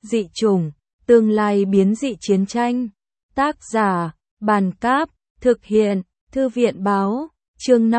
Dị chủng, tương lai biến dị chiến tranh. Tác giả, Bàn Cáp, thực hiện, Thư viện Báo, chương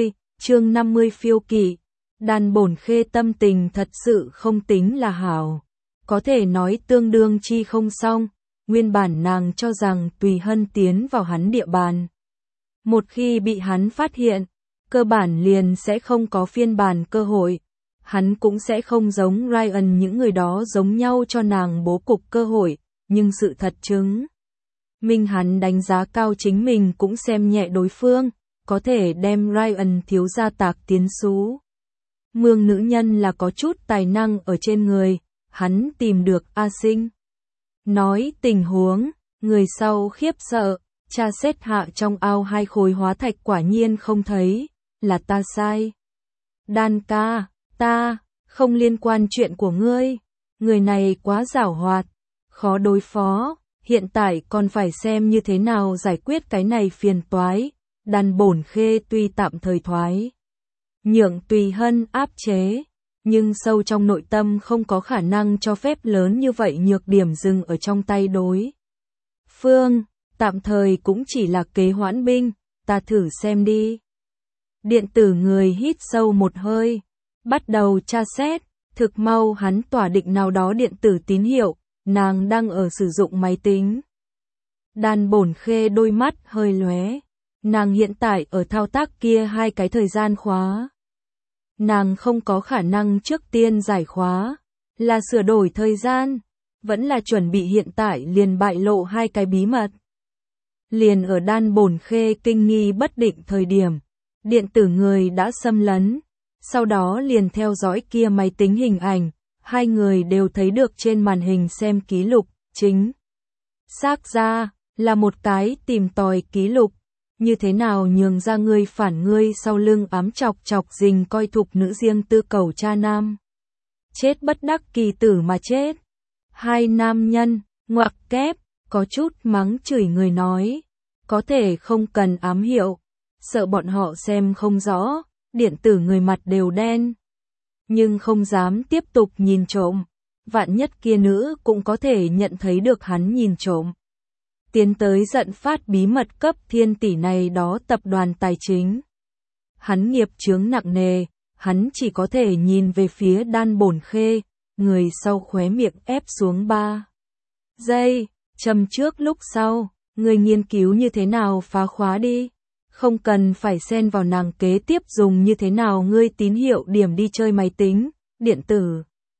50 phiêu kỵ. Đàn Bổn Khê tâm tình thật sự không tính là hảo. Có thể nói tương đương chi không xong, nguyên bản nàng cho rằng Tùy Hân tiến vào hắn địa bàn. Một khi bị hắn phát hiện, cơ bản liền sẽ không có phiên bản cơ hội. Hắn cũng sẽ không giống Ryan những người đó giống nhau cho nàng bố cục cơ hội, nhưng sự thật chứng minh hắn đánh giá cao chính mình cũng xem nhẹ đối phương, có thể đem Ryan thiếu gia tạc tiến xú. Mương nữ nhân là có chút tài năng ở trên người, hắn tìm được A Sinh. Nói tình huống, người sau khiếp sợ, tra xét hạ trong ao 2 khối hóa thạch quả nhiên không thấy, là ta sai. Đan ca, ta, không liên quan chuyện của ngươi, người này quá giảo hoạt, khó đối phó, hiện tại còn phải xem như thế nào giải quyết cái này phiền toái. Đàn Bổn Khê tuy tạm thời thoái nhượng Tùy Hân áp chế, nhưng sâu trong nội tâm không có khả năng cho phép lớn như vậy nhược điểm dừng ở trong tay đối phương, tạm thời cũng chỉ là kế hoãn binh, ta thử xem đi. Điện tử người hít sâu một hơi, bắt đầu tra xét, thực mau hắn tỏa định nào đó điện tử tín hiệu, nàng đang ở sử dụng máy tính. Đàn Bổn Khê đôi mắt hơi lóe, nàng hiện tại ở thao tác kia 2 cái thời gian khóa. Nàng không có khả năng trước tiên giải khóa, là sửa đổi thời gian, vẫn là chuẩn bị hiện tại liền bại lộ 2 cái bí mật. Liền ở Đàn Bổn Khê kinh nghi bất định thời điểm, điện tử người đã xâm lấn, sau đó liền theo dõi kia máy tính hình ảnh, 2 người đều thấy được trên màn hình xem ký lục, chính xác ra là một cái tìm tòi ký lục. Như thế nào nhường ra ngươi phản ngươi sau lưng ám chọc rình coi thục nữ riêng tư cầu cha nam. Chết bất đắc kỳ tử mà chết. 2 nam nhân, ngoặc kép, có chút mắng chửi người nói. Có thể không cần ám hiệu, sợ bọn họ xem không rõ, điện tử người mặt đều đen. Nhưng không dám tiếp tục nhìn trộm, vạn nhất kia nữ cũng có thể nhận thấy được hắn nhìn trộm. Tiến tới giận phát bí mật cấp thiên tỷ này đó tập đoàn tài chính. Hắn nghiệp chướng nặng nề, hắn chỉ có thể nhìn về phía Đan Bổn Khê, người sau khóe miệng ép xuống 3 giây, châm trước lúc sau, người nghiên cứu như thế nào phá khóa đi, không cần phải xen vào nàng kế tiếp dùng như thế nào ngươi tín hiệu điểm đi chơi máy tính, điện tử.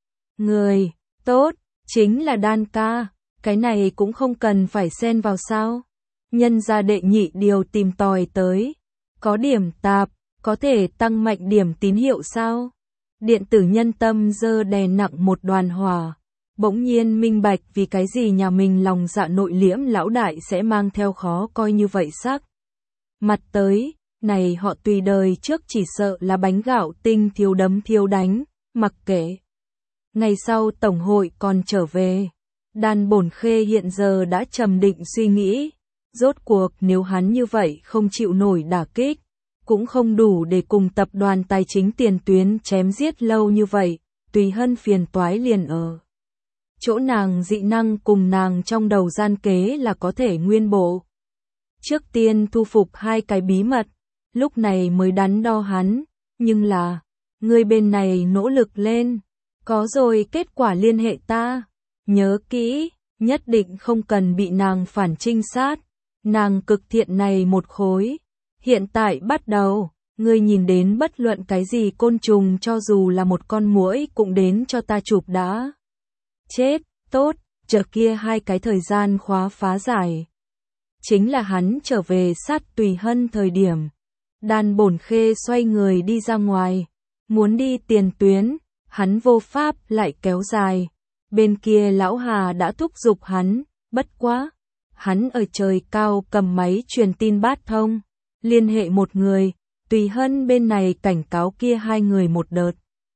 Người, tốt, chính là Đan ca. Cái này cũng không cần phải xen vào sao. Nhân ra đệ nhị điều tìm tòi tới. Có điểm tạp, có thể tăng mạnh điểm tín hiệu sao? Điện tử nhân tâm dơ đè nặng một đoàn hỏa. Bỗng nhiên minh bạch vì cái gì nhà mình lòng dạ nội liễm lão đại sẽ mang theo khó coi như vậy sắc. Mặt tới, này họ tùy đời trước chỉ sợ là bánh gạo tinh thiếu đấm thiếu đánh, mặc kệ. Ngày sau tổng hội còn trở về. Đàn Bổn Khê hiện giờ đã trầm định suy nghĩ, rốt cuộc nếu hắn như vậy không chịu nổi đả kích, cũng không đủ để cùng tập đoàn tài chính tiền tuyến chém giết lâu như vậy, Tùy Hân phiền toái liền ở. Chỗ nàng dị năng cùng nàng trong đầu gian kế là có thể nguyên bộ. Trước tiên thu phục 2 cái bí mật, lúc này mới đắn đo hắn, nhưng là, người bên này nỗ lực lên, có rồi kết quả liên hệ ta. Nhớ kỹ, nhất định không cần bị nàng phản trinh sát, nàng cực thiện này một khối. Hiện tại bắt đầu, ngươi nhìn đến bất luận cái gì côn trùng cho dù là một con muỗi cũng đến cho ta chụp đã. Chết, tốt, chờ kia 2 cái thời gian khóa phá giải. Chính là hắn trở về sát Tùy Hân thời điểm. Đàn Bổn Khê xoay người đi ra ngoài, muốn đi tiền tuyến, hắn vô pháp lại kéo dài. Bên kia lão Hà đã thúc giục hắn, bất quá. Hắn ở trời cao cầm máy truyền tin bát thông, liên hệ một người, Tùy Hân bên này cảnh cáo kia 2 người một đợt.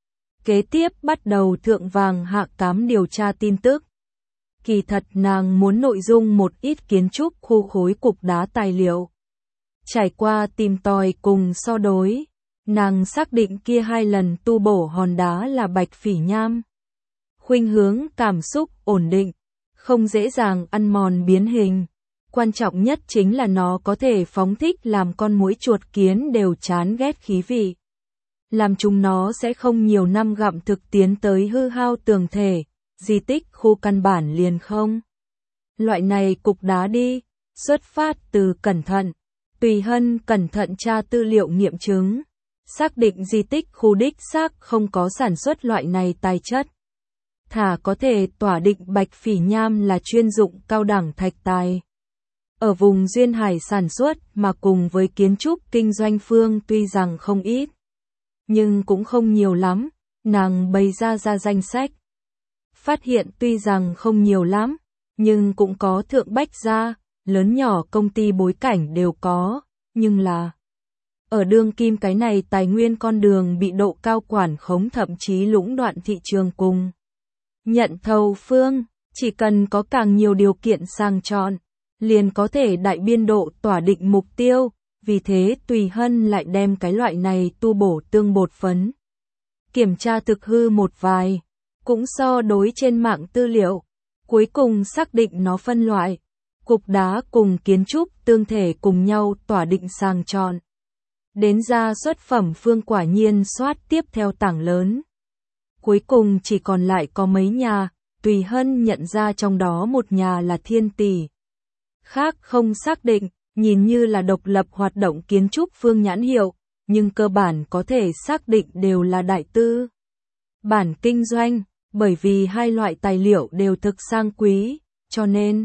Kế tiếp bắt đầu thượng vàng hạ cám điều tra tin tức. Kỳ thật nàng muốn nội dung một ít kiến trúc khu khối cục đá tài liệu. Trải qua tìm tòi cùng so đối, nàng xác định kia 2 lần tu bổ hòn đá là bạch phỉ nham. khuynh hướng cảm xúc ổn định, không dễ dàng ăn mòn biến hình. Quan trọng nhất chính là nó có thể phóng thích làm con muỗi chuột kiến đều chán ghét khí vị. Làm chúng nó sẽ không nhiều năm gặm thực tiến tới hư hao tường thể, di tích khu căn bản liền không. Loại này cục đá đi, xuất phát từ cẩn thận. Tùy Hân cẩn thận tra tư liệu nghiệm chứng, xác định di tích khu đích xác không có sản xuất loại này tài chất. Thả có thể tỏa định bạch phỉ nham là chuyên dụng cao đẳng thạch tài. Ở vùng duyên hải sản xuất mà cùng với kiến trúc kinh doanh phương tuy rằng không ít, nhưng cũng không nhiều lắm, nàng bày ra danh sách. Phát hiện tuy rằng không nhiều lắm, nhưng cũng có thượng bách gia, lớn nhỏ công ty bối cảnh đều có, nhưng là ở đương kim cái này tài nguyên con đường bị độ cao quản khống thậm chí lũng đoạn thị trường cùng. Nhận thầu phương, chỉ cần có càng nhiều điều kiện sang chọn, liền có thể đại biên độ tỏa định mục tiêu, vì thế Tùy Hân lại đem cái loại này tu bổ tương bột phấn. Kiểm tra thực hư một vài, cũng so đối trên mạng tư liệu, cuối cùng xác định nó phân loại. Cục đá cùng kiến trúc tương thể cùng nhau tỏa định sang chọn. Đến ra xuất phẩm phương quả nhiên soát tiếp theo tảng lớn. Cuối cùng chỉ còn lại có mấy nhà, Tùy Hân nhận ra trong đó một nhà là Thiên Tỷ. Khác không xác định, nhìn như là độc lập hoạt động kiến trúc phương nhãn hiệu, nhưng cơ bản có thể xác định đều là đại tư bản kinh doanh, bởi vì hai loại tài liệu đều thực sang quý, cho nên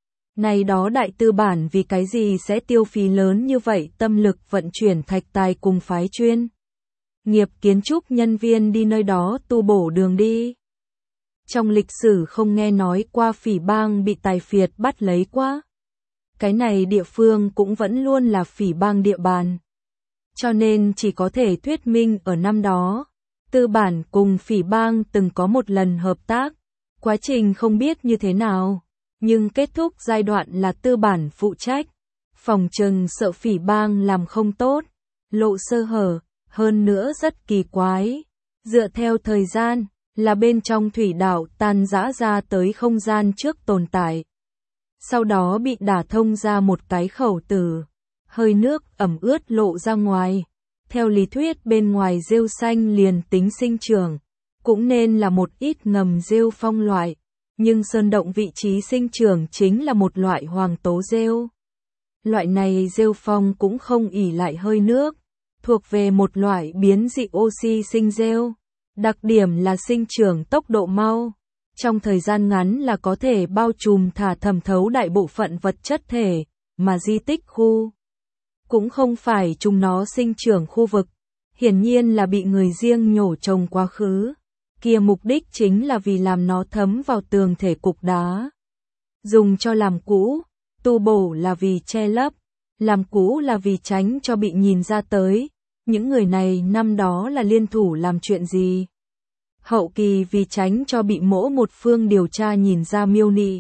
này đó đại tư bản vì cái gì sẽ tiêu phí lớn như vậy tâm lực vận chuyển thạch tài cùng phái chuyên nghiệp kiến trúc nhân viên đi nơi đó tu bổ đường đi. Trong lịch sử không nghe nói qua phỉ bang bị tài phiệt bắt lấy quá. Cái này địa phương cũng vẫn luôn là phỉ bang địa bàn. Cho nên chỉ có thể thuyết minh ở năm đó, tư bản cùng phỉ bang từng có một lần hợp tác. Quá trình không biết như thế nào, nhưng kết thúc giai đoạn là tư bản phụ trách. Phòng trừng sợ phỉ bang làm không tốt, lộ sơ hở, hơn nữa rất kỳ quái. Dựa theo thời gian, là bên trong thủy đảo tan rã ra tới không gian trước tồn tại. Sau đó bị đả thông ra một cái khẩu tử, hơi nước ẩm ướt lộ ra ngoài. Theo lý thuyết bên ngoài rêu xanh liền tính sinh trưởng, cũng nên là một ít ngầm rêu phong loại, nhưng sơn động vị trí sinh trưởng chính là một loại hoàng tố rêu. Loại này rêu phong cũng không ỉ lại hơi nước, thuộc về một loại biến dị oxy sinh rêu. Đặc điểm là sinh trưởng tốc độ mau, trong thời gian ngắn là có thể bao trùm thả thẩm thấu đại bộ phận vật chất thể, mà di tích khu cũng không phải chúng nó sinh trưởng khu vực, hiển nhiên là bị người riêng nhổ trồng quá khứ. Kia mục đích chính là vì làm nó thấm vào tường thể cục đá. Dùng cho làm cũ, tu bổ là vì che lấp, làm cũ là vì tránh cho bị nhìn ra tới. Những người này năm đó là liên thủ làm chuyện gì? Hậu kỳ vì tránh cho bị mỗi một phương điều tra nhìn ra miêu nị.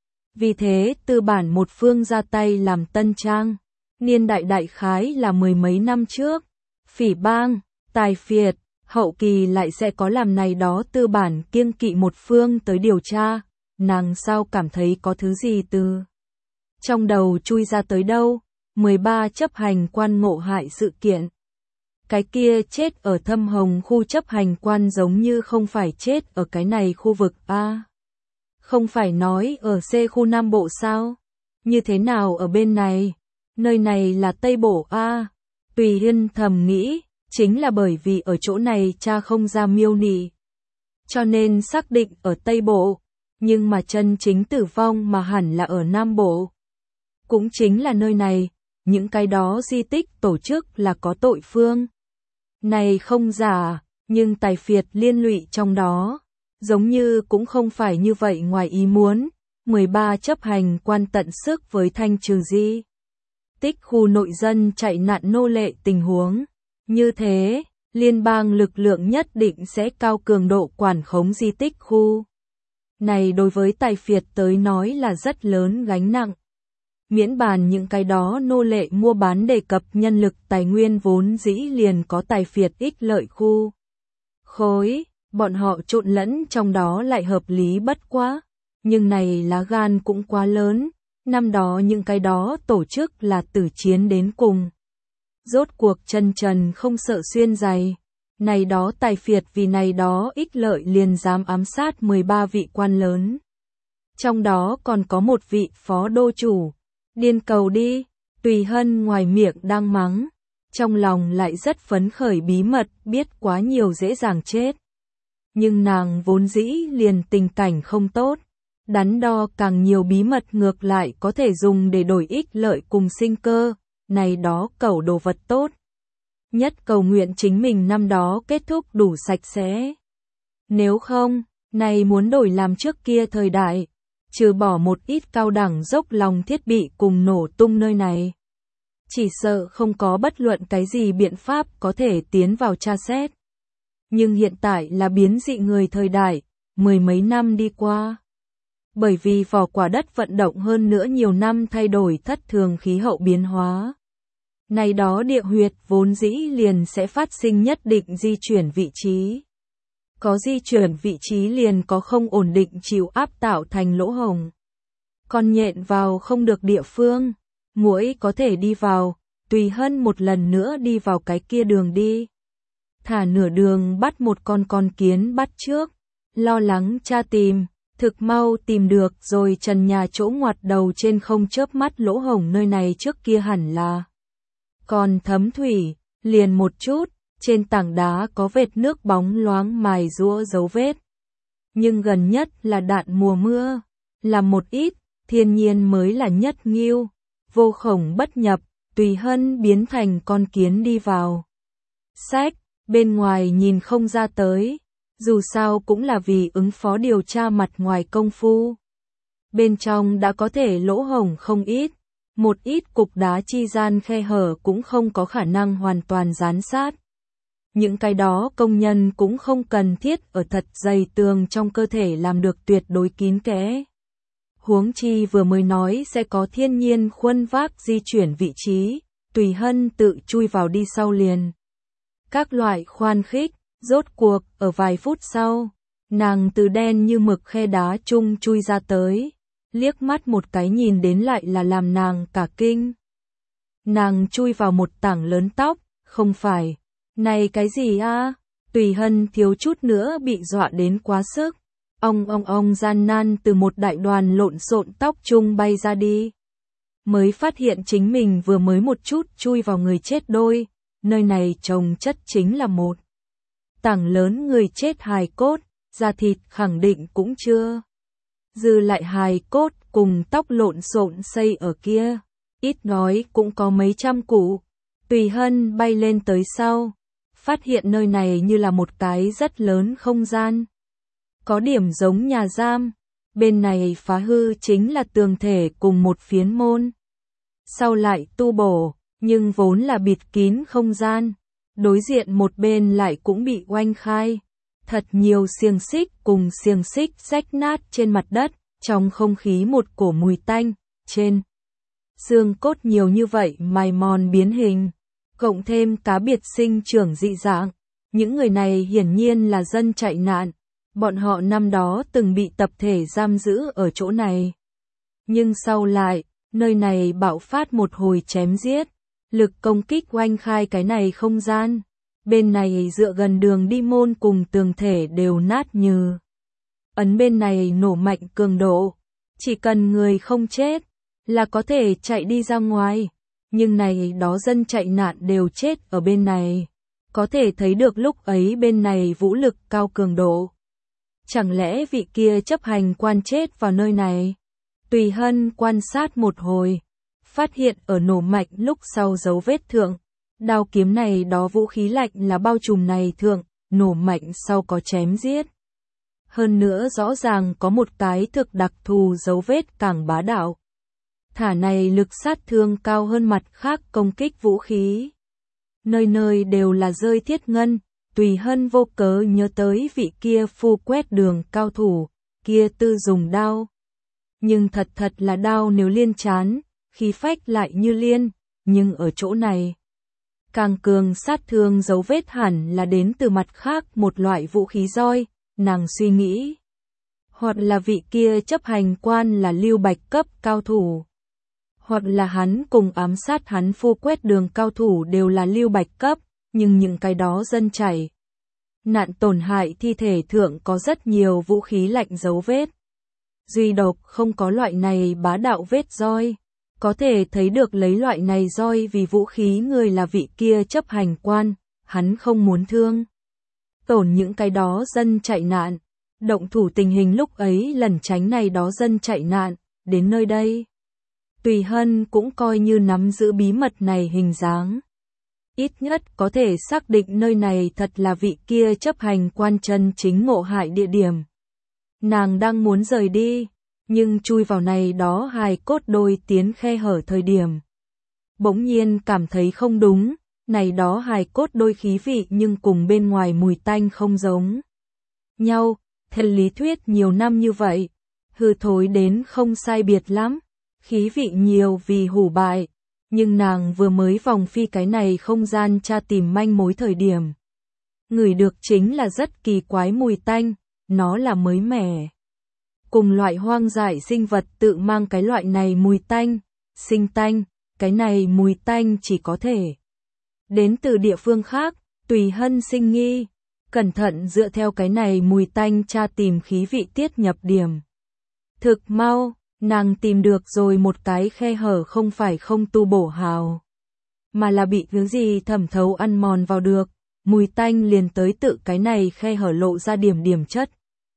Vì thế tư bản một phương ra tay làm tân trang. Niên đại đại khái là mười mấy năm trước. Phỉ bang, tài phiệt, hậu kỳ lại sẽ có làm này đó tư bản kiêng kỵ một phương tới điều tra. Nàng sao cảm thấy có thứ gì từ trong đầu chui ra tới đâu? 13 chấp hành quan ngộ hại sự kiện. Cái kia chết ở Thâm Hồng khu chấp hành quan giống như không phải chết ở cái này khu vực A. Không phải nói ở C khu Nam Bộ sao? Như thế nào ở bên này? Nơi này là Tây Bộ A. Tùy Hân thầm nghĩ, chính là bởi vì ở chỗ này cha không ra miêu nị. Cho nên xác định ở Tây Bộ, nhưng mà chân chính tử vong mà hẳn là ở Nam Bộ. Cũng chính là nơi này, những cái đó di tích tổ chức là có tội phương. Này không giả, nhưng tài phiệt liên lụy trong đó, giống như cũng không phải như vậy ngoài ý muốn. 13 chấp hành quan tận sức với thanh trừ di tích khu nội dân chạy nạn nô lệ tình huống. Như thế, liên bang lực lượng nhất định sẽ cao cường độ quản khống di tích khu. Này đối với tài phiệt tới nói là rất lớn gánh nặng. Miễn bàn những cái đó nô lệ mua bán đề cập nhân lực tài nguyên vốn dĩ liền có tài phiệt ích lợi khu. Khối, bọn họ trộn lẫn trong đó lại hợp lý bất quá, nhưng này lá gan cũng quá lớn, năm đó những cái đó tổ chức là tử chiến đến cùng. Rốt cuộc chân trần không sợ xuyên giày, này đó tài phiệt vì này đó ích lợi liền dám ám sát 13 vị quan lớn. Trong đó còn có một vị phó đô chủ, điên cầu đi, Tùy Hân ngoài miệng đang mắng, trong lòng lại rất phấn khởi bí mật biết quá nhiều dễ dàng chết. Nhưng nàng vốn dĩ liền tình cảnh không tốt, đắn đo càng nhiều bí mật ngược lại có thể dùng để đổi ích lợi cùng sinh cơ, này đó cầu đồ vật tốt. Nhất cầu nguyện chính mình năm đó kết thúc đủ sạch sẽ. Nếu không, này muốn đổi làm trước kia thời đại, trừ bỏ một ít cao đẳng dốc lòng thiết bị cùng nổ tung nơi này. Chỉ sợ không có bất luận cái gì biện pháp có thể tiến vào tra xét. Nhưng hiện tại là biến dị người thời đại, mười mấy năm đi qua. Bởi vì vỏ quả đất vận động hơn nữa nhiều năm thay đổi thất thường khí hậu biến hóa. Này đó địa huyệt vốn dĩ liền sẽ phát sinh nhất định di chuyển vị trí. Có di chuyển vị trí liền có không ổn định chịu áp tạo thành lỗ hổng. Còn nhện vào không được địa phương, muỗi có thể đi vào, Tùy Hân một lần nữa đi vào cái kia đường đi. Thả nửa đường bắt một con kiến bắt trước, lo lắng tra tìm, thực mau tìm được rồi trần nhà chỗ ngoặt đầu trên không chớp mắt lỗ hổng nơi này trước kia hẳn là. Còn thấm thủy, liền một chút, trên tảng đá có vệt nước bóng loáng mài giũa dấu vết. Nhưng gần nhất là đạn mùa mưa, là một ít, thiên nhiên mới là nhất nghiêu, vô khổng bất nhập, Tùy Hân biến thành con kiến đi vào. Sách, bên ngoài nhìn không ra tới, dù sao cũng là vì ứng phó điều tra mặt ngoài công phu. Bên trong đã có thể lỗ hổng không ít, một ít cục đá chi gian khe hở cũng không có khả năng hoàn toàn dán sát. Những cái đó công nhân cũng không cần thiết ở thật dày tường trong cơ thể làm được tuyệt đối kín kẽ. Huống chi vừa mới nói sẽ có thiên nhiên khuân vác di chuyển vị trí, Tùy Hân tự chui vào đi sau liền. Các loại khoan khích, rốt cuộc, ở vài phút sau, nàng từ đen như mực khe đá chung chui ra tới, liếc mắt một cái nhìn đến lại là làm nàng cả kinh. Nàng chui vào một tảng lớn tóc, không phải, này cái gì a? Tùy Hân thiếu chút nữa bị dọa đến quá sức. Ông gian nan từ một đại đoàn lộn xộn tóc chung bay ra đi. Mới phát hiện chính mình vừa mới một chút chui vào người chết đôi, nơi này trồng chất chính là một tảng lớn người chết hài cốt, da thịt khẳng định cũng chưa. Dư lại hài cốt cùng tóc lộn xộn xây ở kia, ít nói cũng có mấy trăm củ. Tùy Hân bay lên tới sau, phát hiện nơi này như là một cái rất lớn không gian. Có điểm giống nhà giam, bên này phá hư chính là tường thể cùng một phiến môn. Sau lại tu bổ, nhưng vốn là bịt kín không gian, đối diện một bên lại cũng bị oanh khai. Thật nhiều xiềng xích cùng xiềng xích rách nát trên mặt đất, trong không khí một cổ mùi tanh, trên xương cốt nhiều như vậy mài mòn biến hình, cộng thêm cá biệt sinh trưởng dị dạng. Những người này hiển nhiên là dân chạy nạn, bọn họ năm đó từng bị tập thể giam giữ ở chỗ này. Nhưng sau lại, nơi này bạo phát một hồi chém giết, lực công kích oanh khai cái này không gian. Bên này dựa gần đường đi môn cùng tường thể đều nát như. Ấn bên này nổ mạnh cường độ, chỉ cần người không chết, là có thể chạy đi ra ngoài. Nhưng này đó dân chạy nạn đều chết ở bên này. Có thể thấy được lúc ấy bên này vũ lực cao cường độ. Chẳng lẽ vị kia chấp hành quan chết vào nơi này? Tùy Hân quan sát một hồi, phát hiện ở nổ mạnh lúc sau dấu vết thượng. Đao kiếm này đó vũ khí lạnh là bao trùm này thượng, nổ mạnh sau có chém giết. Hơn nữa rõ ràng có một cái thực đặc thù dấu vết càng bá đạo. Thả này lực sát thương cao hơn mặt khác công kích vũ khí. Nơi nơi đều là rơi thiết ngân, Tùy Hân vô cớ nhớ tới vị kia phu quét đường cao thủ, kia tư dùng đao. Nhưng thật là đao nếu liên chán, khí phách lại như liên, nhưng ở chỗ này. Càng cường sát thương dấu vết hẳn là đến từ mặt khác một loại vũ khí roi, nàng suy nghĩ. Hoặc là vị kia chấp hành quan là Lưu Bạch cấp cao thủ. Hoặc là hắn cùng ám sát hắn phu quét đường cao thủ đều là Lưu Bạch cấp, nhưng những cái đó dân chảy nạn tổn hại thi thể thượng có rất nhiều vũ khí lạnh dấu vết. Duy độc không có loại này bá đạo vết roi. Có thể thấy được lấy loại này roi vì vũ khí người là vị kia chấp hành quan, hắn không muốn thương tổn những cái đó dân chạy nạn. Động thủ tình hình lúc ấy lẩn tránh này đó dân chạy nạn, đến nơi đây. Tùy Hân cũng coi như nắm giữ bí mật này hình dáng. Ít nhất có thể xác định nơi này thật là vị kia chấp hành quan chân chính ngộ hại địa điểm. Nàng đang muốn rời đi, nhưng chui vào này đó hài cốt đôi tiến khe hở thời điểm. Bỗng nhiên cảm thấy không đúng, này đó hài cốt đôi khí vị nhưng cùng bên ngoài mùi tanh không giống nhau. Theo lý thuyết nhiều năm như vậy, hư thối đến không sai biệt lắm, khí vị nhiều vì hủ bại, nhưng nàng vừa mới vòng phi cái này không gian tra tìm manh mối thời điểm. Ngửi được chính là rất kỳ quái mùi tanh, nó là mới mẻ. Cùng loại hoang dại sinh vật tự mang cái loại này mùi tanh, sinh tanh, cái này mùi tanh chỉ có thể đến từ địa phương khác. Tùy Hân sinh nghi, cẩn thận dựa theo cái này mùi tanh tra tìm khí vị tiết nhập điểm. Thực mau, nàng tìm được rồi một cái khe hở không phải không tu bổ hào, mà là bị thứ gì thẩm thấu ăn mòn vào được, mùi tanh liền tới tự cái này khe hở lộ ra điểm chất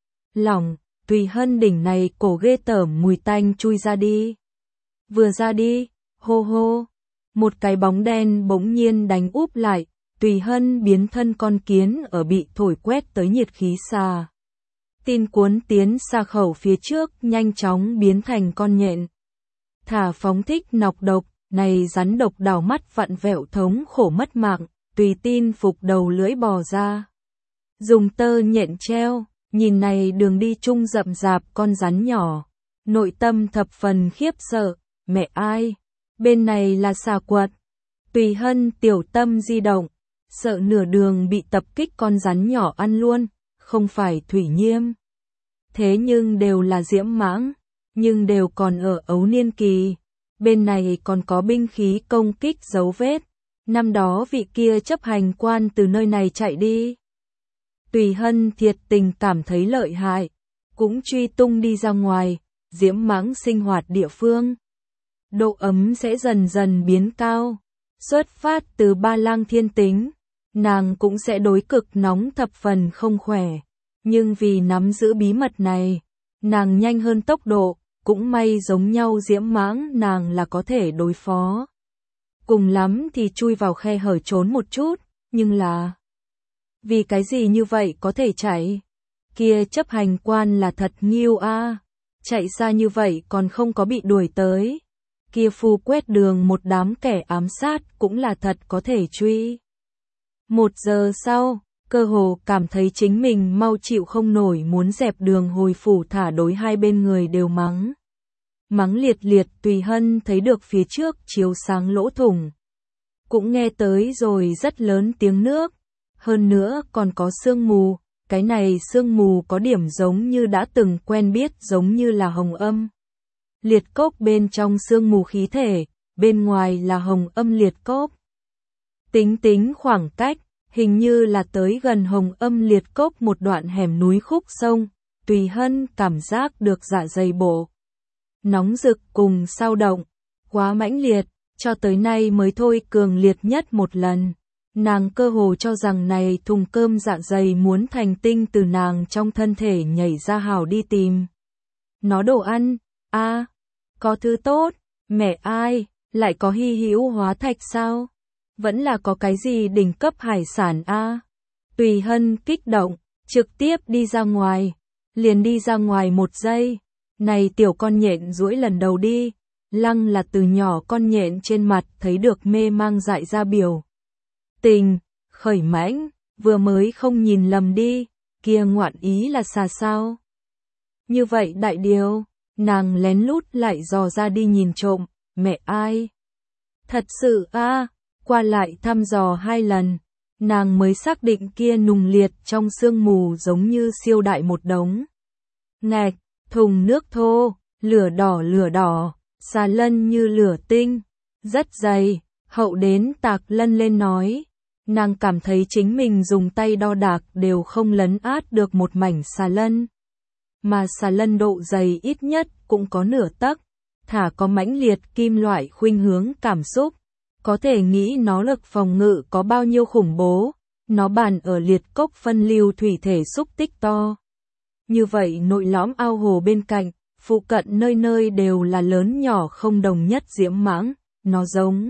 lỏng. Tùy Hân đỉnh này cổ ghê tởm mùi tanh chui ra đi. Vừa ra đi, hô hô, một cái bóng đen bỗng nhiên đánh úp lại. Tùy Hân biến thân con kiến ở bị thổi quét tới nhiệt khí xà tin cuốn tiến xà khẩu phía trước, nhanh chóng biến thành con nhện. Thả phóng thích nọc độc, này rắn độc đảo mắt vặn vẹo thống khổ mất mạng, tùy tin phục đầu lưỡi bò ra. Dùng tơ nhện treo, nhìn này đường đi chung rậm rạp con rắn nhỏ. Nội tâm thập phần khiếp sợ, mẹ ai? Bên này là xà quật. Tùy Hân tiểu tâm di động. Sợ nửa đường bị tập kích con rắn nhỏ ăn luôn, không phải Thủy Nhiêm. Thế nhưng đều là diễm mãng, nhưng đều còn ở ấu niên kỳ. Bên này còn có binh khí công kích dấu vết. Năm đó vị kia chấp hành quan từ nơi này chạy đi. Tùy Hân thiệt tình cảm thấy lợi hại, cũng truy tung đi ra ngoài, diễm mãng sinh hoạt địa phương. Độ ấm sẽ dần dần biến cao, xuất phát từ Ba Lang thiên tính. Nàng cũng sẽ đối cực nóng thập phần không khỏe, nhưng vì nắm giữ bí mật này, nàng nhanh hơn tốc độ, cũng may giống nhau diễm mãng nàng là có thể đối phó. Cùng lắm thì chui vào khe hở trốn một chút, nhưng là vì cái gì như vậy có thể chạy? Kia chấp hành quan là thật nghiêu a, chạy xa như vậy còn không có bị đuổi tới. Kia phu quét đường một đám kẻ ám sát cũng là thật có thể truy. 1 giờ sau, cơ hồ cảm thấy chính mình mau chịu không nổi, muốn dẹp đường hồi phủ thả đối hai bên người đều mắng. Mắng liệt liệt. Tùy Hân thấy được phía trước chiếu sáng lỗ thủng. Cũng nghe tới rồi rất lớn tiếng nước. Hơn nữa còn có sương mù, cái này sương mù có điểm giống như đã từng quen biết, giống như là hồng âm. Liệt cốc bên trong sương mù khí thể, bên ngoài là hồng âm liệt cốc. Tính khoảng cách, hình như là tới gần hồng âm liệt cốc một đoạn hẻm núi khúc sông. Tùy Hân cảm giác được dạ dày bộ nóng rực cùng sao động, quá mãnh liệt, cho tới nay mới thôi cường liệt nhất một lần. Nàng cơ hồ cho rằng này thùng cơm dạ dày muốn thành tinh từ nàng trong thân thể nhảy ra hào đi tìm nó đồ ăn. A, có thứ tốt, mẹ ai, lại có hy hữu hóa thạch sao? Vẫn là có cái gì đỉnh cấp hải sản a? Tùy Hân kích động, trực tiếp đi ra ngoài, liền đi ra ngoài 1 giây. Này tiểu con nhện duỗi lần đầu đi, lăng là từ nhỏ con nhện trên mặt thấy được mê mang dại ra biểu tình, khởi mãnh, vừa mới không nhìn lầm đi, kia ngoạn ý là xà sao? Như vậy đại điều, nàng lén lút lại dò ra đi nhìn trộm, mẹ ai? Thật sự a, qua lại thăm dò 2 lần, nàng mới xác định kia nùng liệt trong sương mù giống như siêu đại một đống. Ngạch, thùng nước thô, lửa đỏ, xà lân như lửa tinh, rất dày, hậu đến Tạc Lân lên nói. Nàng cảm thấy chính mình dùng tay đo đạc đều không lấn át được một mảnh xà lân. Mà xà lân độ dày ít nhất cũng có nửa tấc, thả có mãnh liệt kim loại khuynh hướng cảm xúc. Có thể nghĩ nó lực phòng ngự có bao nhiêu khủng bố, nó bàn ở liệt cốc phân lưu thủy thể xúc tích to. Như vậy nội lõm ao hồ bên cạnh, phụ cận nơi nơi đều là lớn nhỏ không đồng nhất diễm mãng, nó giống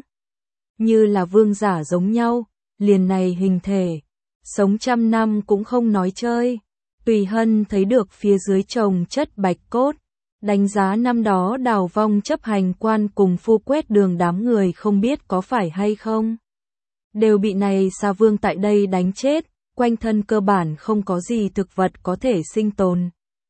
như là vương giả giống nhau, liền này hình thể, sống 100 năm cũng không nói chơi. Tùy Hân thấy được phía dưới chồng chất bạch cốt, đánh giá năm đó Đào Vong chấp hành quan cùng phu quét đường đám người không biết có phải hay không. Đều bị này xà vương tại đây đánh chết, quanh thân cơ bản không có gì thực vật có thể sinh tồn.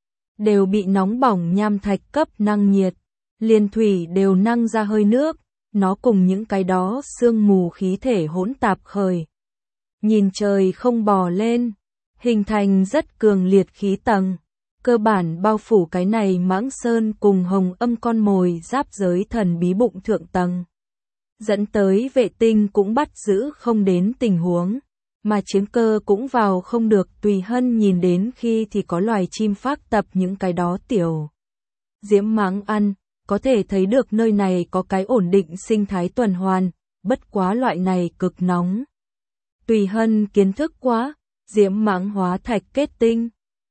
Đều bị nóng bỏng nham thạch cấp năng nhiệt, liền thủy đều năng ra hơi nước, nó cùng những cái đó sương mù khí thể hỗn tạp khởi. Nhìn trời không bò lên, hình thành rất cường liệt khí tầng, cơ bản bao phủ cái này mãng sơn cùng hồng âm con mồi giáp giới thần bí bụng thượng tầng. Dẫn tới vệ tinh cũng bắt giữ không đến tình huống, mà chiến cơ cũng vào không được. Tùy Hân nhìn đến khi thì có loài chim phác tập những cái đó tiểu diễm mãng ăn, có thể thấy được nơi này có cái ổn định sinh thái tuần hoàn, bất quá loại này cực nóng. Tùy Hân kiến thức quá, diễm mãng hóa thạch kết tinh.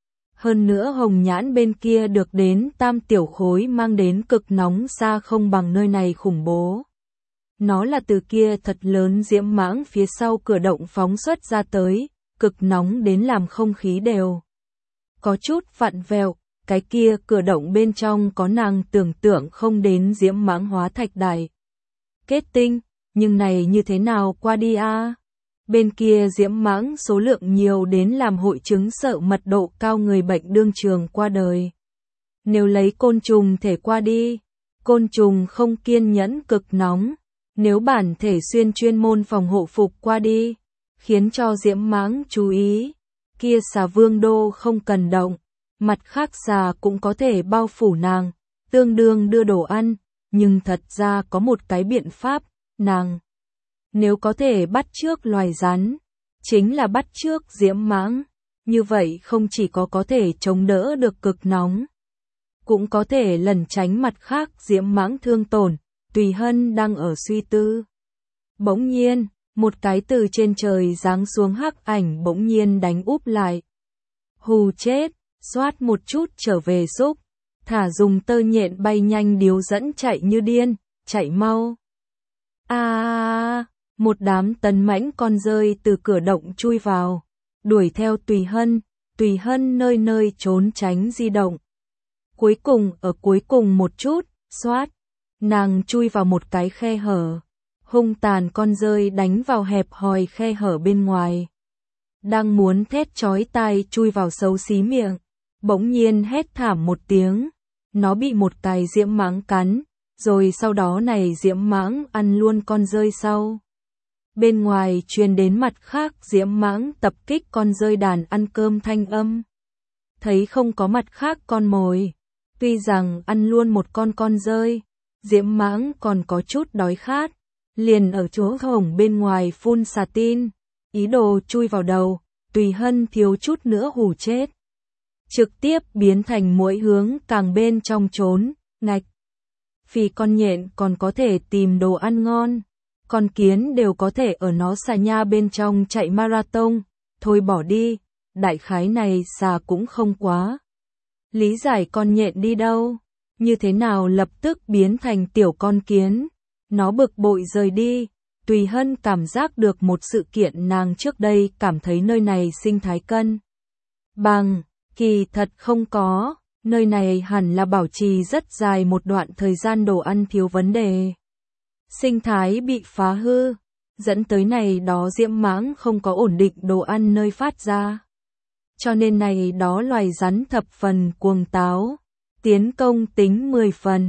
Hơn nữa hồng nhãn bên kia được đến tam tiểu khối mang đến cực nóng xa không bằng nơi này khủng bố. Nó là từ kia thật lớn diễm mãng phía sau cửa động phóng xuất ra tới, cực nóng đến làm không khí đều có chút vặn vẹo. Cái kia cửa động bên trong có nàng tưởng tượng không đến diễm mãng hóa thạch đại kết tinh, nhưng này như thế nào qua đi a? Bên kia diễm mãng số lượng nhiều đến làm hội chứng sợ mật độ cao người bệnh đương trường qua đời. Nếu lấy côn trùng thể qua đi, côn trùng không kiên nhẫn cực nóng, nếu bản thể xuyên chuyên môn phòng hộ phục qua đi, khiến cho diễm mãng chú ý, kia xà vương đô không cần động. Mặt khác xà cũng có thể bao phủ nàng, tương đương đưa đồ ăn, nhưng thật ra có một cái biện pháp, nàng nếu có thể bắt chước loài rắn, chính là bắt chước diễm mãng, như vậy không chỉ có thể chống đỡ được cực nóng, cũng có thể lẩn tránh mặt khác diễm mãng thương tổn. Tùy Hân đang ở suy tư. Bỗng nhiên, một cái từ trên trời giáng xuống hắc ảnh bỗng nhiên đánh úp lại. Hù chết! Xoát một chút trở về xúc, thả dùng tơ nhện bay nhanh điếu dẫn chạy như điên, chạy mau. Một đám tấn mãnh con rơi từ cửa động chui vào, đuổi theo Tùy Hân nơi nơi trốn tránh di động. Cuối cùng một chút, xoát, nàng chui vào một cái khe hở, hung tàn con rơi đánh vào hẹp hòi khe hở bên ngoài. Đang muốn thét chói tai chui vào xấu xí miệng. Bỗng nhiên hét thảm một tiếng, nó bị một cái diễm mãng cắn, rồi sau đó này diễm mãng ăn luôn con rơi sau. Bên ngoài truyền đến mặt khác diễm mãng tập kích con rơi đàn ăn cơm thanh âm. Thấy không có mặt khác con mồi, tuy rằng ăn luôn một con rơi, diễm mãng còn có chút đói khát, liền ở chỗ hổng bên ngoài phun xà tin, ý đồ chui vào đầu. Tùy Hân thiếu chút nữa hù chết. Trực tiếp biến thành muỗi hướng càng bên trong trốn, ngạch. Vì con nhện còn có thể tìm đồ ăn ngon, con kiến đều có thể ở nó xà nha bên trong chạy marathon, thôi bỏ đi, đại khái này xà cũng không quá. Lý giải con nhện đi đâu, như thế nào lập tức biến thành tiểu con kiến, nó bực bội rời đi. Tùy Hân cảm giác được một sự kiện nàng trước đây cảm thấy nơi này sinh thái cân bằng. Kỳ thật không có, nơi này hẳn là bảo trì rất dài một đoạn thời gian đồ ăn thiếu vấn đề. Sinh thái bị phá hư, dẫn tới này đó diễm mãng không có ổn định đồ ăn nơi phát ra. Cho nên này đó loài rắn thập phần cuồng táo, tiến công tính 10 phần,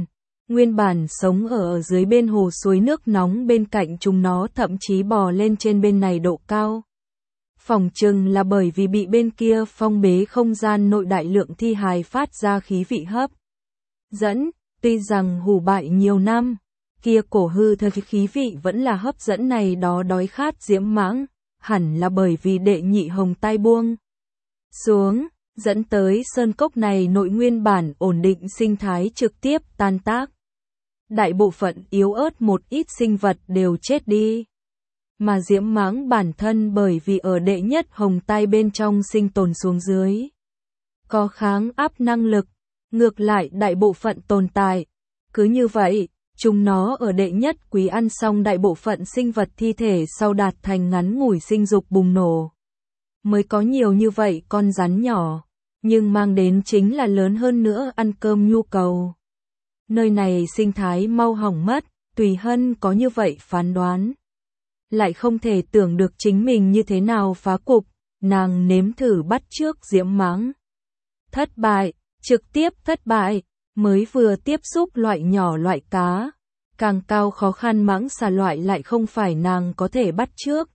Nguyên bản sống ở dưới bên hồ suối nước nóng bên cạnh chúng nó thậm chí bò lên trên bên này độ cao. Phỏng chừng là bởi vì bị bên kia phong bế không gian nội đại lượng thi hài phát ra khí vị hấp dẫn, tuy rằng hủ bại nhiều năm, kia cổ hư thời khí vị vẫn là hấp dẫn này đó đói khát diễm mãng, hẳn là bởi vì đệ nhị hồng tai buông xuống, dẫn tới sơn cốc này nội nguyên bản ổn định sinh thái trực tiếp tan tác. Đại bộ phận yếu ớt một ít sinh vật đều chết đi. Mà diễm mãng bản thân bởi vì ở đệ nhất hồng tai bên trong sinh tồn xuống dưới, có kháng áp năng lực, ngược lại đại bộ phận tồn tại. Cứ như vậy, chúng nó ở đệ nhất quý ăn xong đại bộ phận sinh vật thi thể sau đạt thành ngắn ngủi sinh dục bùng nổ. Mới có nhiều như vậy con rắn nhỏ, nhưng mang đến chính là lớn hơn nữa ăn cơm nhu cầu. Nơi này sinh thái mau hỏng mất, Tùy Hân có như vậy phán đoán. Lại không thể tưởng được chính mình như thế nào phá cục, nàng nếm thử bắt chước diễm mãng. Thất bại, trực tiếp thất bại, mới vừa tiếp xúc loại nhỏ loại cá. Càng cao khó khăn mãng xà loại lại không phải nàng có thể bắt chước.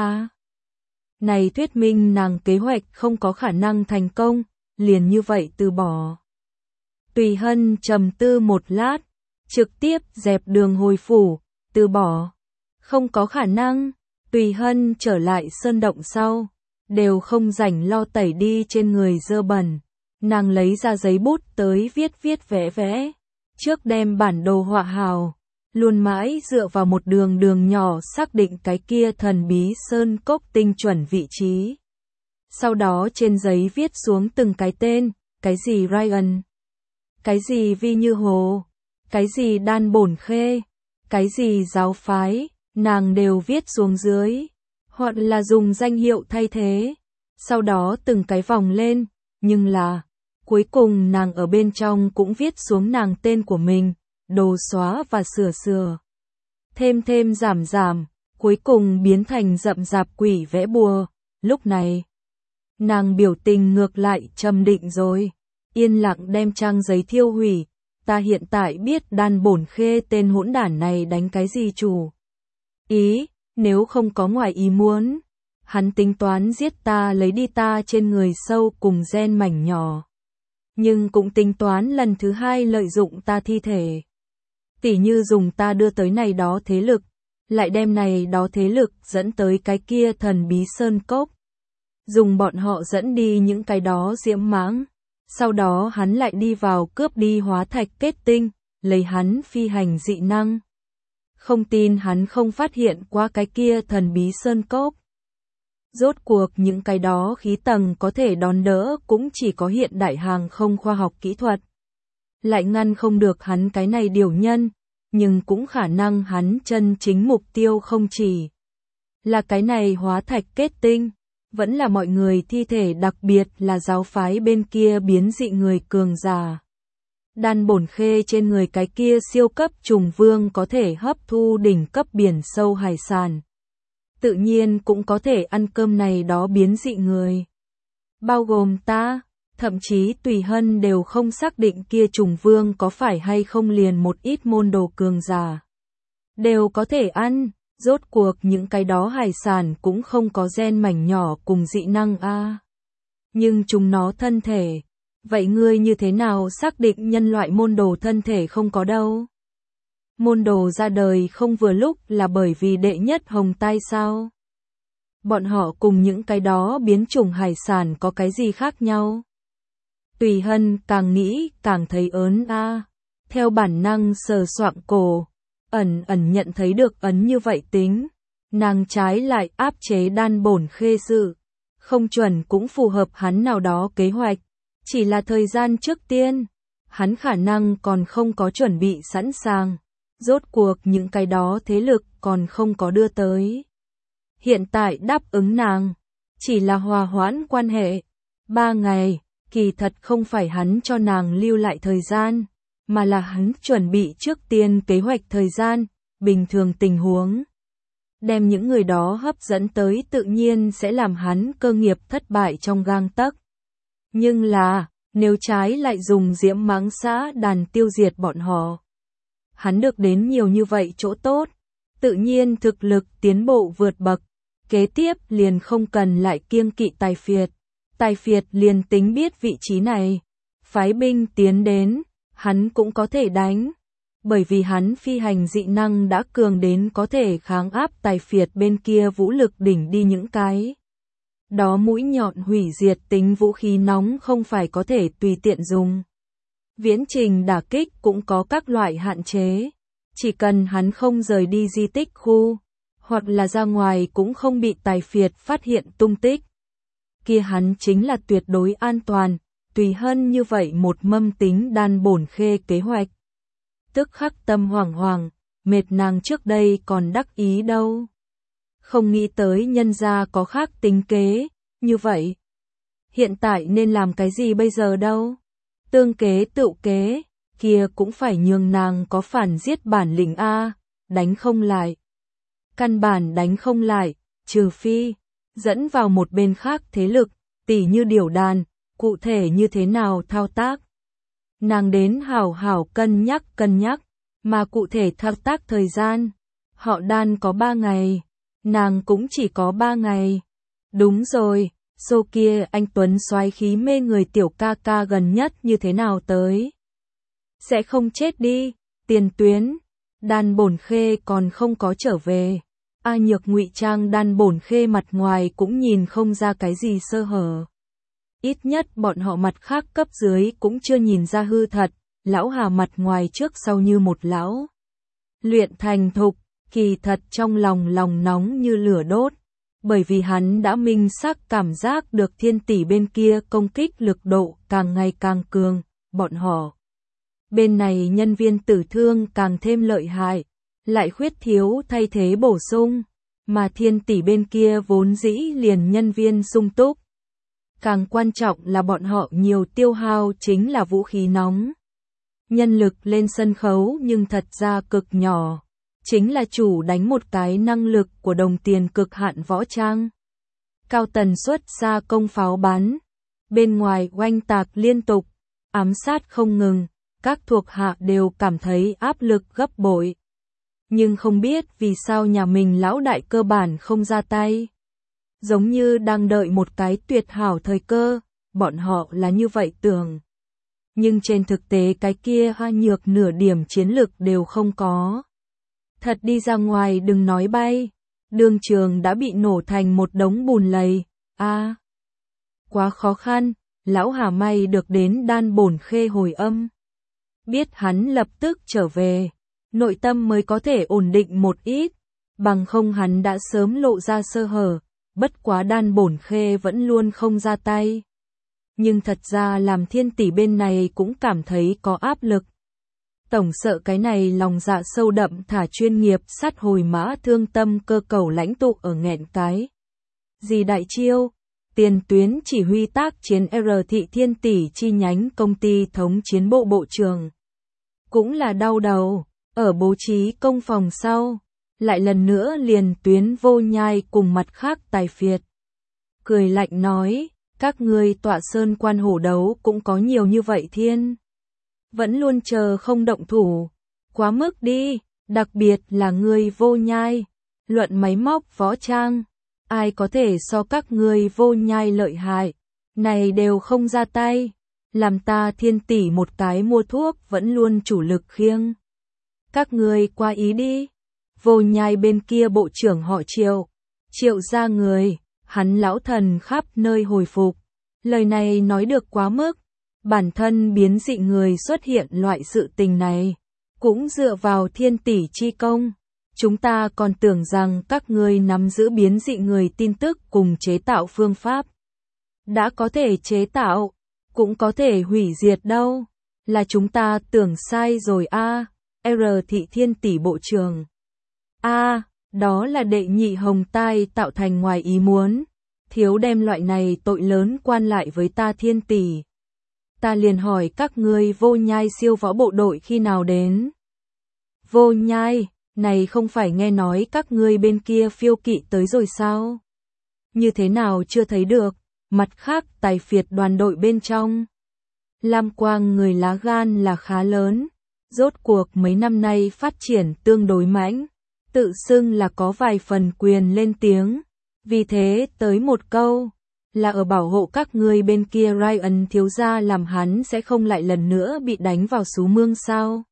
Này thuyết minh nàng kế hoạch không có khả năng thành công, liền như vậy từ bỏ. Tùy Hân trầm tư một lát, trực tiếp dẹp đường hồi phủ, từ bỏ. Không có khả năng, Tùy Hân trở lại sơn động sau, đều không rảnh lo tẩy đi trên người dơ bẩn. Nàng lấy ra giấy bút tới viết vẽ, trước đem bản đồ họa hào, luôn mãi dựa vào một đường nhỏ xác định cái kia thần bí sơn cốc tinh chuẩn vị trí. Sau đó trên giấy viết xuống từng cái tên, cái gì Ryan, cái gì Vi Như Hồ, cái gì Đan Bổn Khê, cái gì giáo phái, nàng đều viết xuống dưới, hoặc là dùng danh hiệu thay thế. Sau đó từng cái vòng lên, nhưng là cuối cùng nàng ở bên trong cũng viết xuống nàng tên của mình, đồ xóa và sửa. Thêm giảm, cuối cùng biến thành rậm rạp quỷ vẽ bùa. Lúc này, nàng biểu tình ngược lại trầm định rồi, yên lặng đem trang giấy thiêu hủy. Ta hiện tại biết Đan Bổn Khê tên hỗn đản này đánh cái gì chủ ý, nếu không có ngoài ý muốn, hắn tính toán giết ta lấy đi ta trên người sâu cùng gen mảnh nhỏ. Nhưng cũng tính toán lần thứ hai lợi dụng ta thi thể. Tỉ như dùng ta đưa tới này đó thế lực, lại đem này đó thế lực dẫn tới cái kia thần bí sơn cốc. Dùng bọn họ dẫn đi những cái đó diễm mãng. Sau đó hắn lại đi vào cướp đi hóa thạch kết tinh, lấy hắn phi hành dị năng. Không tin hắn không phát hiện qua cái kia thần bí sơn cốc. Rốt cuộc những cái đó khí tầng có thể đón đỡ cũng chỉ có hiện đại hàng không khoa học kỹ thuật. Lại ngăn không được hắn cái này điều nhân, nhưng cũng khả năng hắn chân chính mục tiêu không chỉ là cái này hóa thạch kết tinh, vẫn là mọi người thi thể, đặc biệt là giáo phái bên kia biến dị người cường giả. Đan Bổn Khê trên người cái kia siêu cấp trùng vương có thể hấp thu đỉnh cấp biển sâu hải sản. Tự nhiên cũng có thể ăn cơm này đó biến dị người. Bao gồm ta, thậm chí Tùy Hân đều không xác định kia trùng vương có phải hay không liền một ít môn đồ cường giả. Đều có thể ăn, rốt cuộc những cái đó hải sản cũng không có gen mảnh nhỏ cùng dị năng Nhưng chúng nó thân thể. Vậy ngươi như thế nào xác định nhân loại môn đồ thân thể không có đâu? Môn đồ ra đời không vừa lúc là bởi vì đệ nhất hồng tai sao? Bọn họ cùng những cái đó biến chủng hải sản có cái gì khác nhau? Tùy Hân càng nghĩ càng thấy ớn Theo bản năng sờ soạng cổ, ẩn nhận thấy được ấn như vậy tính. Nàng trái lại áp chế Đan Bổn Khê sự. Không chuẩn cũng phù hợp hắn nào đó kế hoạch. Chỉ là thời gian trước tiên, hắn khả năng còn không có chuẩn bị sẵn sàng. Rốt cuộc những cái đó thế lực còn không có đưa tới. Hiện tại đáp ứng nàng, chỉ là hòa hoãn quan hệ. 3 ngày, kỳ thật không phải hắn cho nàng lưu lại thời gian, mà là hắn chuẩn bị trước tiên kế hoạch thời gian, bình thường tình huống. Đem những người đó hấp dẫn tới tự nhiên sẽ làm hắn cơ nghiệp thất bại trong gang tấc. Nhưng là, nếu trái lại dùng diễm mãng xã đàn tiêu diệt bọn họ, hắn được đến nhiều như vậy chỗ tốt, tự nhiên thực lực tiến bộ vượt bậc, kế tiếp liền không cần lại kiêng kỵ Tài Phiệt. Tài Phiệt liền tính biết vị trí này, phái binh tiến đến, hắn cũng có thể đánh, bởi vì hắn phi hành dị năng đã cường đến có thể kháng áp Tài Phiệt bên kia vũ lực đỉnh đi những cái. Đó mũi nhọn hủy diệt tính vũ khí nóng không phải có thể tùy tiện dùng. Viễn trình đả kích cũng có các loại hạn chế, chỉ cần hắn không rời đi di tích khu, hoặc là ra ngoài cũng không bị Tài Phiệt phát hiện tung tích. Kia hắn chính là tuyệt đối an toàn, tùy hân như vậy một mâm tính đan bổn khê kế hoạch. Tức khắc tâm hoảng hoảng, mệt nàng trước đây còn đắc ý đâu. Không nghĩ tới nhân gia có khác tính kế, như vậy. Hiện tại nên làm cái gì bây giờ đâu? Tương kế tựu kế, kia cũng phải nhường nàng có phản giết bản lĩnh A, đánh không lại. Căn bản đánh không lại, trừ phi, dẫn vào một bên khác thế lực, tỉ như điểu đàn, cụ thể như thế nào thao tác. Nàng đến hảo hảo cân nhắc, mà cụ thể thao tác thời gian. Họ đan có 3 ngày, nàng cũng chỉ có 3 ngày. Đúng rồi, số kia anh Tuấn soái khí mê người tiểu ca ca gần nhất như thế nào tới? Sẽ không chết đi, tiền tuyến, đan bổn khê còn không có trở về. A Nhược ngụy trang đan bổn khê mặt ngoài cũng nhìn không ra cái gì sơ hở. Ít nhất bọn họ mặt khác cấp dưới cũng chưa nhìn ra hư thật, lão Hà mặt ngoài trước sau như một lão. Luyện thành thục, kỳ thật trong lòng nóng như lửa đốt, bởi vì hắn đã minh xác cảm giác được Thiên Tỷ bên kia công kích lực độ càng ngày càng cường, bọn họ. Bên này nhân viên tử thương càng thêm lợi hại, lại khuyết thiếu thay thế bổ sung, mà Thiên Tỷ bên kia vốn dĩ liền nhân viên sung túc. Càng quan trọng là bọn họ nhiều tiêu hao chính là vũ khí nóng. Nhân lực lên sân khấu nhưng thật ra cực nhỏ, chính là chủ đánh một cái năng lực của đồng tiền cực hạn võ trang. Cao tần suất xa công pháo bắn, bên ngoài oanh tạc liên tục, ám sát không ngừng, các thuộc hạ đều cảm thấy áp lực gấp bội. Nhưng không biết vì sao nhà mình lão đại cơ bản không ra tay. Giống như đang đợi một cái tuyệt hảo thời cơ, bọn họ là như vậy tưởng. Nhưng trên thực tế cái kia A Nhược nửa điểm chiến lực đều không có. Thật đi ra ngoài đừng nói bay, đường trường đã bị nổ thành một đống bùn lầy, quá khó khăn, lão Hà may được đến đan bổn khê hồi âm. Biết hắn lập tức trở về, nội tâm mới có thể ổn định một ít, bằng không hắn đã sớm lộ ra sơ hở, bất quá đan bổn khê vẫn luôn không ra tay. Nhưng thật ra làm Thiên Tỷ bên này cũng cảm thấy có áp lực. Tổng sợ cái này lòng dạ sâu đậm thả chuyên nghiệp sát hồi mã thương tâm cơ cầu lãnh tụ ở nghẹn cái. Gì đại chiêu, tiền tuyến chỉ huy tác chiến R thị Thiên Tỷ chi nhánh công ty thống chiến bộ bộ trưởng. Cũng là đau đầu, ở bố trí công phòng sau, lại lần nữa liền tuyến Vô Nhai cùng mặt khác Tài Phiệt. Cười lạnh nói, các ngươi tọa sơn quan hổ đấu cũng có nhiều như vậy thiên. Vẫn luôn chờ không động thủ, quá mức đi, đặc biệt là ngươi Vô Nhai, luận máy móc võ trang, ai có thể so các ngươi Vô Nhai lợi hại, này đều không ra tay, làm ta Thiên Tỷ một cái mua thuốc vẫn luôn chủ lực khiêng. Các ngươi qua ý đi. Vô Nhai bên kia bộ trưởng họ Triệu ra người, hắn lão thần khắp nơi hồi phục. Lời này nói được quá mức, bản thân biến dị người xuất hiện loại sự tình này, cũng dựa vào Thiên Tỷ chi công. Chúng ta còn tưởng rằng các ngươi nắm giữ biến dị người tin tức cùng chế tạo phương pháp. Đã có thể chế tạo, cũng có thể hủy diệt đâu. Là chúng ta tưởng sai rồi R thị Thiên Tỷ bộ trưởng. Đó là đệ nhị hồng tai tạo thành ngoài ý muốn. Thiếu đem loại này tội lớn quan lại với ta Thiên Tỷ. Ta liền hỏi các ngươi Vô Nhai siêu võ bộ đội khi nào đến. Vô Nhai, này không phải nghe nói các ngươi bên kia phiêu kỵ tới rồi sao? Như thế nào chưa thấy được, mặt khác Tài Phiệt đoàn đội bên trong. Lam Quang người lá gan là khá lớn, Rốt cuộc mấy năm nay phát triển tương đối mãnh, tự xưng là có vài phần quyền lên tiếng. Vì thế tới một câu, là ở bảo hộ các ngươi bên kia Ryan thiếu gia làm hắn sẽ không lại lần nữa bị đánh vào sú mương sao.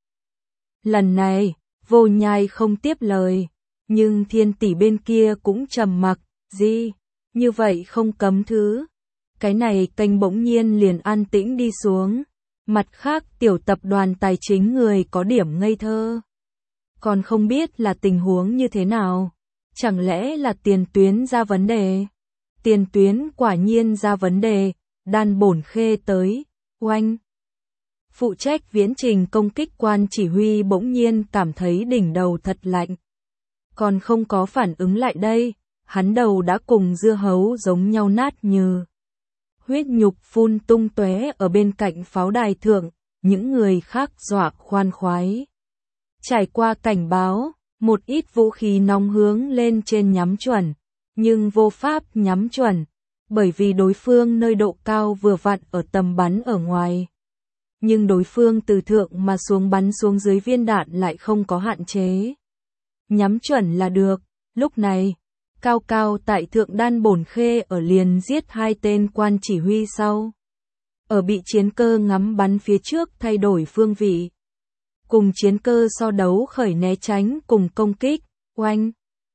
Lần này, Vô Nhai không tiếp lời, nhưng Thiên tỷ bên kia cũng trầm mặc, gì, như vậy không cấm thứ. Cái này kênh bỗng nhiên liền an tĩnh đi xuống. Mặt khác tiểu tập đoàn tài chính người có điểm ngây thơ. Còn không biết là tình huống như thế nào. Chẳng lẽ là tiền tuyến ra vấn đề? Tiền tuyến quả nhiên ra vấn đề, Đan Bổn Khê tới, oanh. Phụ trách viễn trình công kích quan chỉ huy bỗng nhiên cảm thấy đỉnh đầu thật lạnh. Còn không có phản ứng lại đây, hắn đầu đã cùng dưa hấu giống nhau nát như. Huyết nhục phun tung tóe ở bên cạnh pháo đài thượng, những người khác dọa khoan khoái. Trải qua cảnh báo, một ít vũ khí nóng hướng lên trên nhắm chuẩn, nhưng vô pháp nhắm chuẩn, bởi vì đối phương nơi độ cao vừa vặn ở tầm bắn ở ngoài. Nhưng đối phương từ thượng mà xuống bắn xuống dưới viên đạn lại không có hạn chế. Nhắm chuẩn là được, lúc này, cao cao tại thượng Đan Bổn Khê ở liền giết hai tên quan chỉ huy sau. Ở bị chiến cơ ngắm bắn phía trước thay đổi phương vị. Cùng chiến cơ so đấu khởi né tránh cùng công kích, oanh.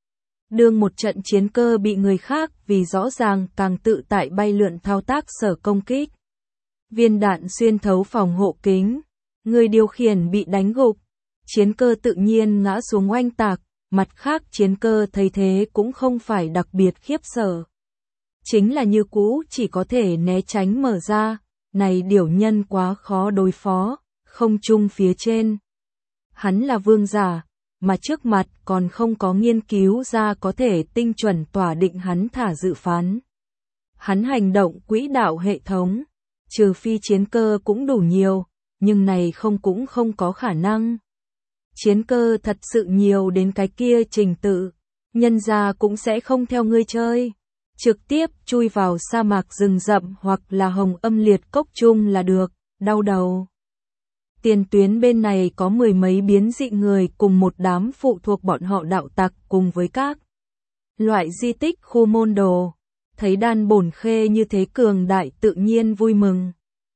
Đương một trận chiến cơ bị người khác vì rõ ràng càng tự tại bay lượn thao tác sở công kích. Viên đạn xuyên thấu phòng hộ kính, người điều khiển bị đánh gục, chiến cơ tự nhiên ngã xuống oanh tạc, mặt khác chiến cơ thấy thế cũng không phải đặc biệt khiếp sợ. Chính là như cũ chỉ có thể né tránh mở ra, này điểu nhân quá khó đối phó, không chung phía trên. Hắn là vương giả, mà trước mặt còn không có nghiên cứu ra có thể tinh chuẩn tỏa định hắn thả dự phán. Hắn hành động quỹ đạo hệ thống, trừ phi chiến cơ cũng đủ nhiều, nhưng này cũng không có khả năng. Chiến cơ thật sự nhiều đến cái kia trình tự, nhân ra cũng sẽ không theo ngươi chơi. Trực tiếp chui vào sa mạc rừng rậm hoặc là hồng âm liệt cốc chung là được, đau đầu. Tiền tuyến bên này có mười mấy biến dị người cùng một đám phụ thuộc bọn họ đạo tặc cùng với các loại di tích khu môn đồ. Thấy Đan Bổn Khê như thế cường đại tự nhiên vui mừng.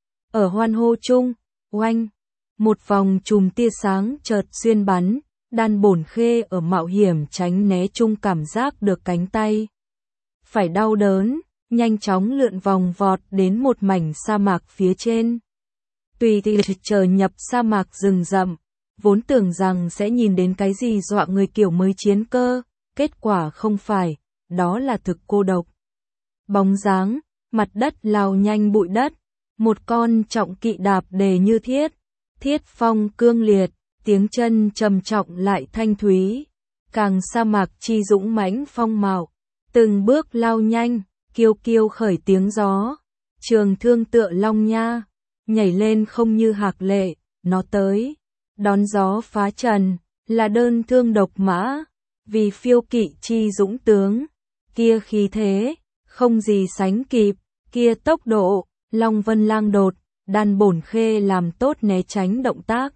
Ở hoan hô chung, oanh, một vòng chùm tia sáng chợt xuyên bắn, Đan Bổn Khê ở mạo hiểm tránh né chung cảm giác được cánh tay phải đau đớn, nhanh chóng lượn vòng vọt đến một mảnh sa mạc phía trên. Tùy thì chờ nhập sa mạc rừng rậm, vốn tưởng rằng sẽ nhìn đến cái gì dọa người kiểu mới chiến cơ, kết quả không phải, đó là thực cô độc. Bóng dáng, mặt đất lao nhanh bụi đất, một con trọng kỵ đạp đề như thiết phong cương liệt, tiếng chân trầm trọng lại thanh thúy, càng sa mạc chi dũng mãnh phong mạo, từng bước lao nhanh, kiêu kiêu khởi tiếng gió, trường thương tựa long nha, nhảy lên không như hạc lệ, nó tới, đón gió phá trần, là đơn thương độc mã, vì phiêu kỵ chi dũng tướng, kia khí thế, không gì sánh kịp, kia tốc độ, long vân lang đột, Đan Bổn Khê làm tốt né tránh động tác.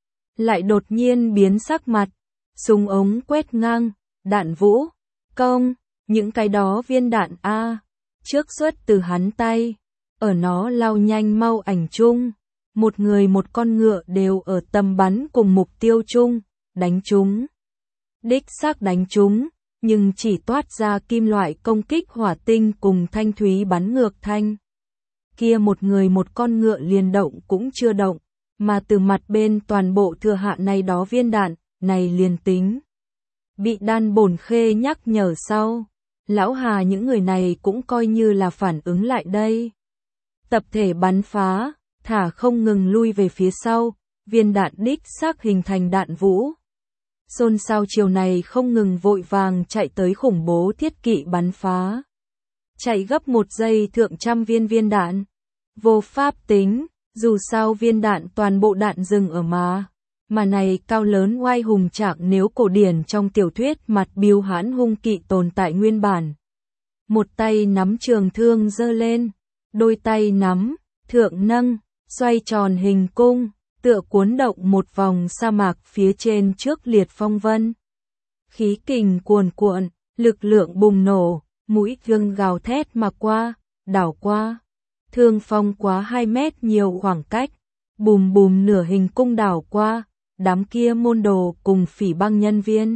Lại đột nhiên biến sắc mặt, súng ống quét ngang, đạn vũ, công, những cái đó viên đạn A, trước xuất từ hắn tay, ở nó lao nhanh mau ảnh chung, một người một con ngựa đều ở tầm bắn cùng mục tiêu chung, đánh chúng. Đích xác đánh chúng, nhưng chỉ toát ra kim loại công kích hỏa tinh cùng thanh thúy bắn ngược thanh. Kia một người một con ngựa liền động cũng chưa động, mà từ mặt bên toàn bộ thừa hạ này đó viên đạn, này liền tính. Bị Đan Bổn Khê nhắc nhở sau, lão Hà những người này cũng coi như là phản ứng lại đây. Tập thể bắn phá, thả không ngừng lui về phía sau, viên đạn đích xác hình thành đạn vũ. Xôn xao chiều này không ngừng vội vàng chạy tới khủng bố thiết kỵ bắn phá. Chạy gấp một giây thượng trăm viên đạn. Vô pháp tính, dù sao viên đạn toàn bộ đạn dừng ở mà này cao lớn oai hùng trạng nếu cổ điển trong tiểu thuyết mặt biêu hãn hung kỵ tồn tại nguyên bản. Một tay nắm trường thương giơ lên, đôi tay nắm, thượng nâng, xoay tròn hình cung, tựa cuốn động một vòng sa mạc phía trên trước liệt phong vân. Khí kình cuồn cuộn, lực lượng bùng nổ, mũi gương gào thét mà qua, đảo qua. Thương phong quá 2 mét nhiều khoảng cách, bùm bùm nửa hình cung đảo qua, đám kia môn đồ cùng phỉ băng nhân viên.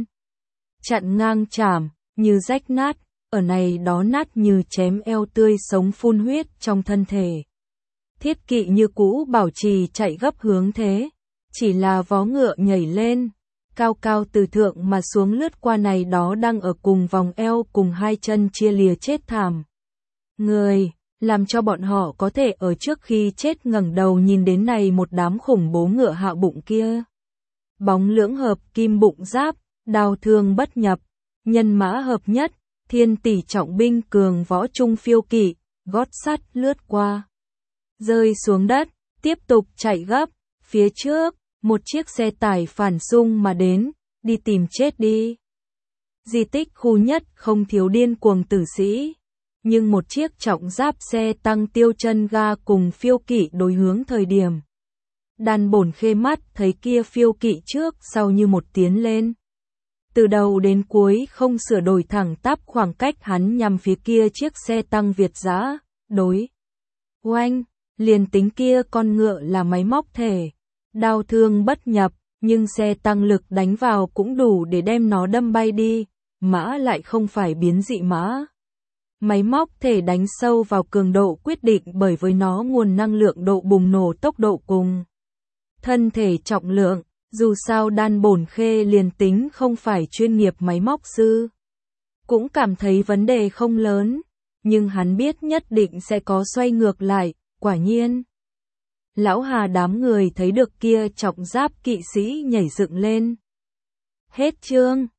Chặn ngang chảm, như rách nát, ở này đó nát như chém eo tươi sống phun huyết trong thân thể. Thiết kỵ như cũ bảo trì chạy gấp hướng thế, chỉ là vó ngựa nhảy lên, cao cao từ thượng mà xuống lướt qua này đó đang ở cùng vòng eo cùng hai chân chia lìa chết thảm. Người, làm cho bọn họ có thể ở trước khi chết ngẩng đầu nhìn đến này một đám khủng bố ngựa hạ bụng kia. Bóng lưỡng hợp kim bụng giáp, đao thương bất nhập, nhân mã hợp nhất, thiên tỷ trọng binh cường võ trung phiêu kỵ, gót sắt lướt qua. Rơi xuống đất, tiếp tục chạy gấp, phía trước, một chiếc xe tải phản xung mà đến, đi tìm chết đi. Di tích khu nhất không thiếu điên cuồng tử sĩ, nhưng một chiếc trọng giáp xe tăng tiêu chân ga cùng phiêu kỵ đối hướng thời điểm. Đàn bổn khê mắt thấy kia phiêu kỵ trước sau như một tiến lên. Từ đầu đến cuối không sửa đổi thẳng tắp khoảng cách hắn nhằm phía kia chiếc xe tăng Việt dã, đối. Oanh, liền tính kia con ngựa là máy móc thể, đao thương bất nhập, nhưng xe tăng lực đánh vào cũng đủ để đem nó đâm bay đi, mã lại không phải biến dị mã. Máy móc thể đánh sâu vào cường độ quyết định bởi với nó nguồn năng lượng độ bùng nổ tốc độ cùng thân thể trọng lượng, dù sao đan bổn khê liền tính không phải chuyên nghiệp máy móc sư. Cũng cảm thấy vấn đề không lớn, nhưng hắn biết nhất định sẽ có xoay ngược lại, quả nhiên. Lão Hà đám người thấy được kia trọng giáp kỵ sĩ nhảy dựng lên. Hết chương.